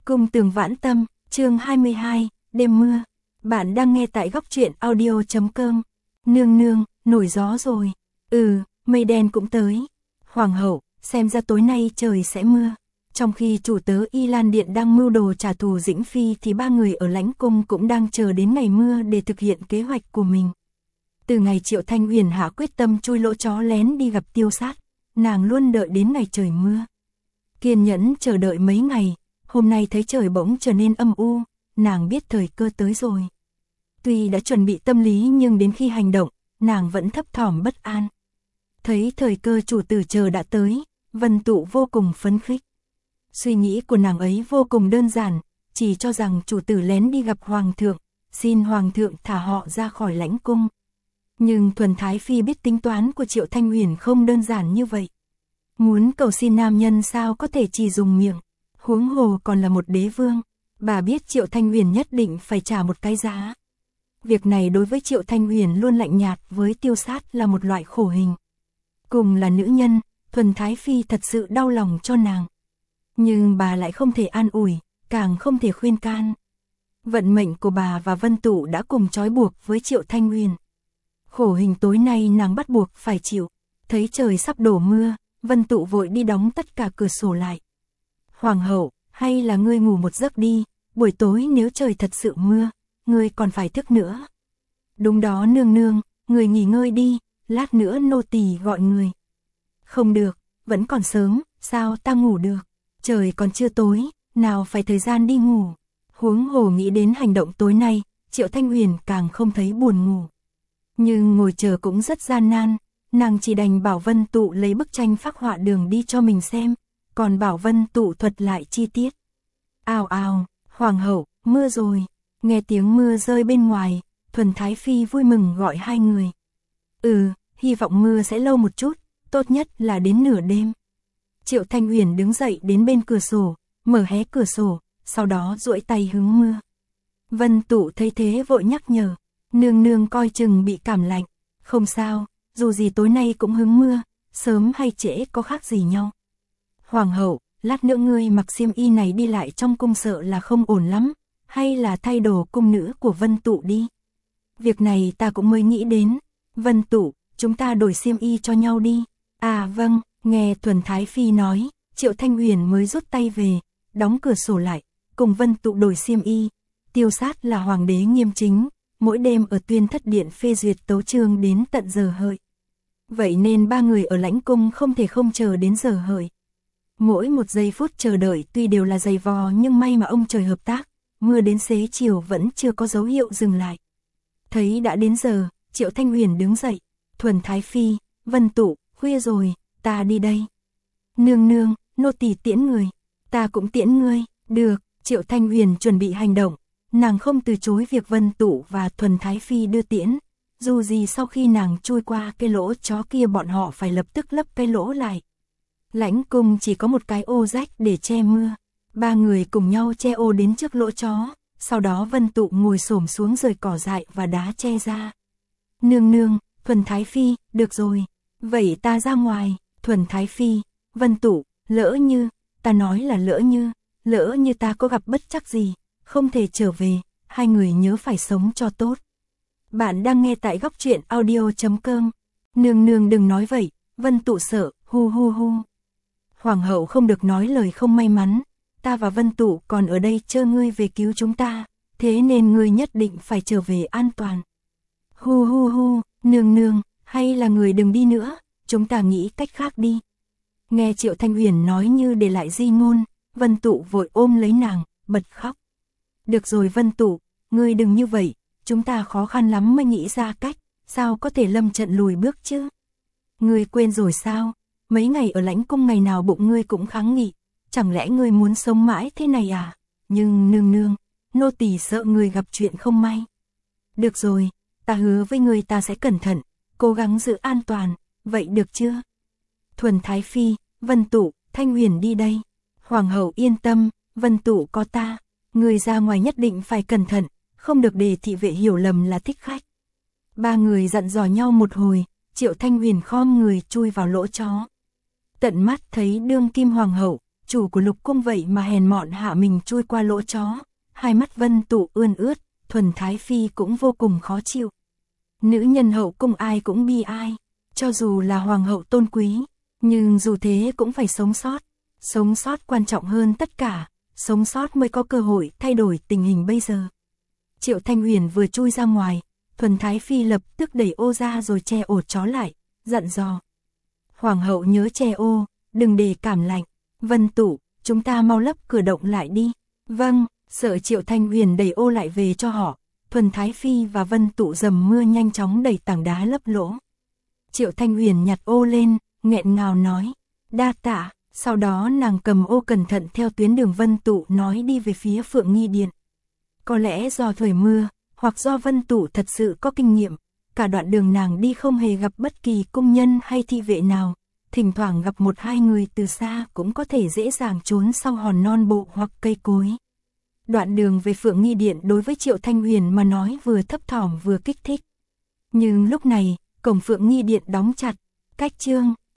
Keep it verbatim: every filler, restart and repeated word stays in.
Cung tường vãn tâm, chương hai mươi hai, đêm mưa. Bạn đang nghe tại góc truyện audio chấm com. Nương nương, nổi gió rồi. Ừ, mây đen cũng tới. Hoàng hậu, xem ra tối nay trời sẽ mưa. Trong khi chủ tớ Y Lan Điện đang mưu đồ trả thù Dĩnh Phi thì ba người ở lãnh cung cũng đang chờ đến ngày mưa để thực hiện kế hoạch của mình. Từ ngày Triệu Thanh Huyền hạ quyết tâm chui lỗ chó lén đi gặp Tiêu Sát, nàng luôn đợi đến ngày trời mưa. Kiên nhẫn chờ đợi mấy ngày, hôm nay thấy trời bỗng trở nên âm u, nàng biết thời cơ tới rồi. Tuy đã chuẩn bị tâm lý nhưng đến khi hành động, nàng vẫn thấp thỏm bất an. Thấy thời cơ chủ tử chờ đã tới, Vân Tụ vô cùng phấn khích. Suy nghĩ của nàng ấy vô cùng đơn giản, chỉ cho rằng chủ tử lén đi gặp Hoàng thượng, xin Hoàng thượng thả họ ra khỏi lãnh cung. Nhưng Thuần Thái Phi biết tính toán của Triệu Thanh Huyền không đơn giản như vậy. Muốn cầu xin nam nhân sao có thể chỉ dùng miệng, huống hồ còn là một đế vương, bà biết Triệu Thanh Huyền nhất định phải trả một cái giá. Việc này đối với Triệu Thanh Huyền luôn lạnh nhạt, với Tiêu Sát là một loại khổ hình. Cùng là nữ nhân, Thuần Thái Phi thật sự đau lòng cho nàng. Nhưng bà lại không thể an ủi, càng không thể khuyên can. Vận mệnh của bà và Vân Tụ đã cùng trói buộc với Triệu Thanh Huyền. Khổ hình tối nay nàng bắt buộc phải chịu. Thấy trời sắp đổ mưa, Vân Tụ vội đi đóng tất cả cửa sổ lại. Hoàng hậu, hay là ngươi ngủ một giấc đi, buổi tối nếu trời thật sự mưa, ngươi còn phải thức nữa. Đúng đó nương nương, ngươi nghỉ ngơi đi, lát nữa nô tỳ gọi người. Không được, vẫn còn sớm, sao ta ngủ được, trời còn chưa tối, nào phải thời gian đi ngủ. Huống hồ nghĩ đến hành động tối nay, Triệu Thanh Huyền càng không thấy buồn ngủ. Nhưng ngồi chờ cũng rất gian nan, nàng chỉ đành bảo Vân Tụ lấy bức tranh phác họa đường đi cho mình xem, còn bảo Vân Tụ thuật lại chi tiết. Ào ào, hoàng hậu, mưa rồi. Nghe tiếng mưa rơi bên ngoài, Thuần Thái Phi vui mừng gọi hai người. Ừ, hy vọng mưa sẽ lâu một chút, tốt nhất là đến nửa đêm. Triệu Thanh Huyền đứng dậy đến bên cửa sổ, mở hé cửa sổ, sau đó duỗi tay hứng mưa. Vân Tụ thấy thế vội nhắc nhở, nương nương coi chừng bị cảm lạnh. Không sao, dù gì tối nay cũng hứng mưa, sớm hay trễ có khác gì nhau. Hoàng hậu, lát nữa ngươi mặc xiêm y này đi lại trong cung sợ là không ổn lắm, hay là thay đồ cung nữ của Vân Tụ đi. Việc này ta cũng mới nghĩ đến. Vân Tụ, chúng ta đổi xiêm y cho nhau đi. À vâng, nghe Thuần Thái Phi nói, Triệu Thanh Huyền mới rút tay về, đóng cửa sổ lại, cùng Vân Tụ đổi xiêm y. Tiêu Sát là hoàng đế nghiêm chính, mỗi đêm ở Tuyên Thất Điện phê duyệt tấu chương đến tận giờ hợi. Vậy nên ba người ở lãnh cung không thể không chờ đến giờ hợi. Mỗi một giây phút chờ đợi tuy đều là dày vò nhưng may mà ông trời hợp tác, mưa đến xế chiều vẫn chưa có dấu hiệu dừng lại. Thấy đã đến giờ, Triệu Thanh Huyền đứng dậy, Thuần Thái Phi, Vân Tụ, khuya rồi, ta đi đây. Nương nương, nô tỳ tiễn người, ta cũng tiễn ngươi, được. Triệu Thanh Huyền chuẩn bị hành động, nàng không từ chối việc Vân Tụ và Thuần Thái Phi đưa tiễn. Dù gì sau khi nàng chui qua cái lỗ chó kia bọn họ phải lập tức lấp cái lỗ lại. Lãnh cung chỉ có một cái ô rách để che mưa. Ba người cùng nhau che ô đến trước lỗ chó, sau đó Vân Tụ ngồi xổm xuống rời cỏ dại và đá che ra. Nương nương, Thuần Thái Phi, được rồi, vậy ta ra ngoài. Thuần Thái Phi, Vân Tụ, lỡ như, ta nói là lỡ như, lỡ như ta có gặp bất trắc gì, không thể trở về, hai người nhớ phải sống cho tốt. Bạn đang nghe tại góc truyện audio chấm com. Nương nương đừng nói vậy, Vân Tụ sợ, hu hu hu. Hoàng hậu không được nói lời không may mắn, ta và Vân Tụ còn ở đây chờ ngươi về cứu chúng ta, thế nên ngươi nhất định phải trở về an toàn. Hu hu hu, nương nương, hay là người đừng đi nữa, chúng ta nghĩ cách khác đi. Nghe Triệu Thanh Huyền nói như để lại di ngôn, Vân Tụ vội ôm lấy nàng, bật khóc. Được rồi Vân Tụ, ngươi đừng như vậy, chúng ta khó khăn lắm mới nghĩ ra cách, sao có thể lâm trận lùi bước chứ? Ngươi quên rồi sao? Mấy ngày ở lãnh cung ngày nào bụng ngươi cũng kháng nghị, chẳng lẽ ngươi muốn sống mãi thế này à? Nhưng nương nương, nô tỳ sợ ngươi gặp chuyện không may. Được rồi, ta hứa với ngươi ta sẽ cẩn thận, cố gắng giữ an toàn, vậy được chưa? Thuần Thái Phi, Vân Tụ, Thanh Huyền đi đây. Hoàng hậu yên tâm, Vân Tụ có ta, ngươi ra ngoài nhất định phải cẩn thận, không được để thị vệ hiểu lầm là thích khách. Ba người dặn dò nhau một hồi, Triệu Thanh Huyền khom người chui vào lỗ chó. Tận mắt thấy đương kim hoàng hậu, chủ của lục cung vậy mà hèn mọn hạ mình chui qua lỗ chó, hai mắt Vân Tụ ươn ướt, Thuần Thái Phi cũng vô cùng khó chịu. Nữ nhân hậu cung ai cũng bi ai, cho dù là hoàng hậu tôn quý, nhưng dù thế cũng phải sống sót. Sống sót quan trọng hơn tất cả, sống sót mới có cơ hội thay đổi tình hình bây giờ. Triệu Thanh Huyền vừa chui ra ngoài, Thuần Thái Phi lập tức đẩy ô ra rồi che ổ chó lại, dặn dò. Hoàng hậu nhớ che ô, đừng để cảm lạnh. Vân Tụ, chúng ta mau lấp cửa động lại đi. Vâng, sợ Triệu Thanh Huyền đẩy ô lại về cho họ, Thuần Thái Phi và Vân Tụ dầm mưa nhanh chóng đẩy tảng đá lấp lỗ. Triệu Thanh Huyền nhặt ô lên, nghẹn ngào nói, đa tạ. Sau đó nàng cầm ô cẩn thận theo tuyến đường Vân Tụ nói đi về phía Phượng Nghi Điện. Có lẽ do thời mưa, hoặc do Vân Tụ thật sự có kinh nghiệm, cả đoạn đường nàng đi không hề gặp bất kỳ cung nhân hay thị vệ nào, thỉnh thoảng gặp một hai người từ xa cũng có thể dễ dàng trốn sau hòn non bộ hoặc cây cối. Đoạn đường về Phượng Nghi Điện đối với Triệu Thanh Huyền mà nói vừa thấp thỏm vừa kích thích. Nhưng lúc này, cổng Phượng Nghi Điện đóng chặt, cách Trương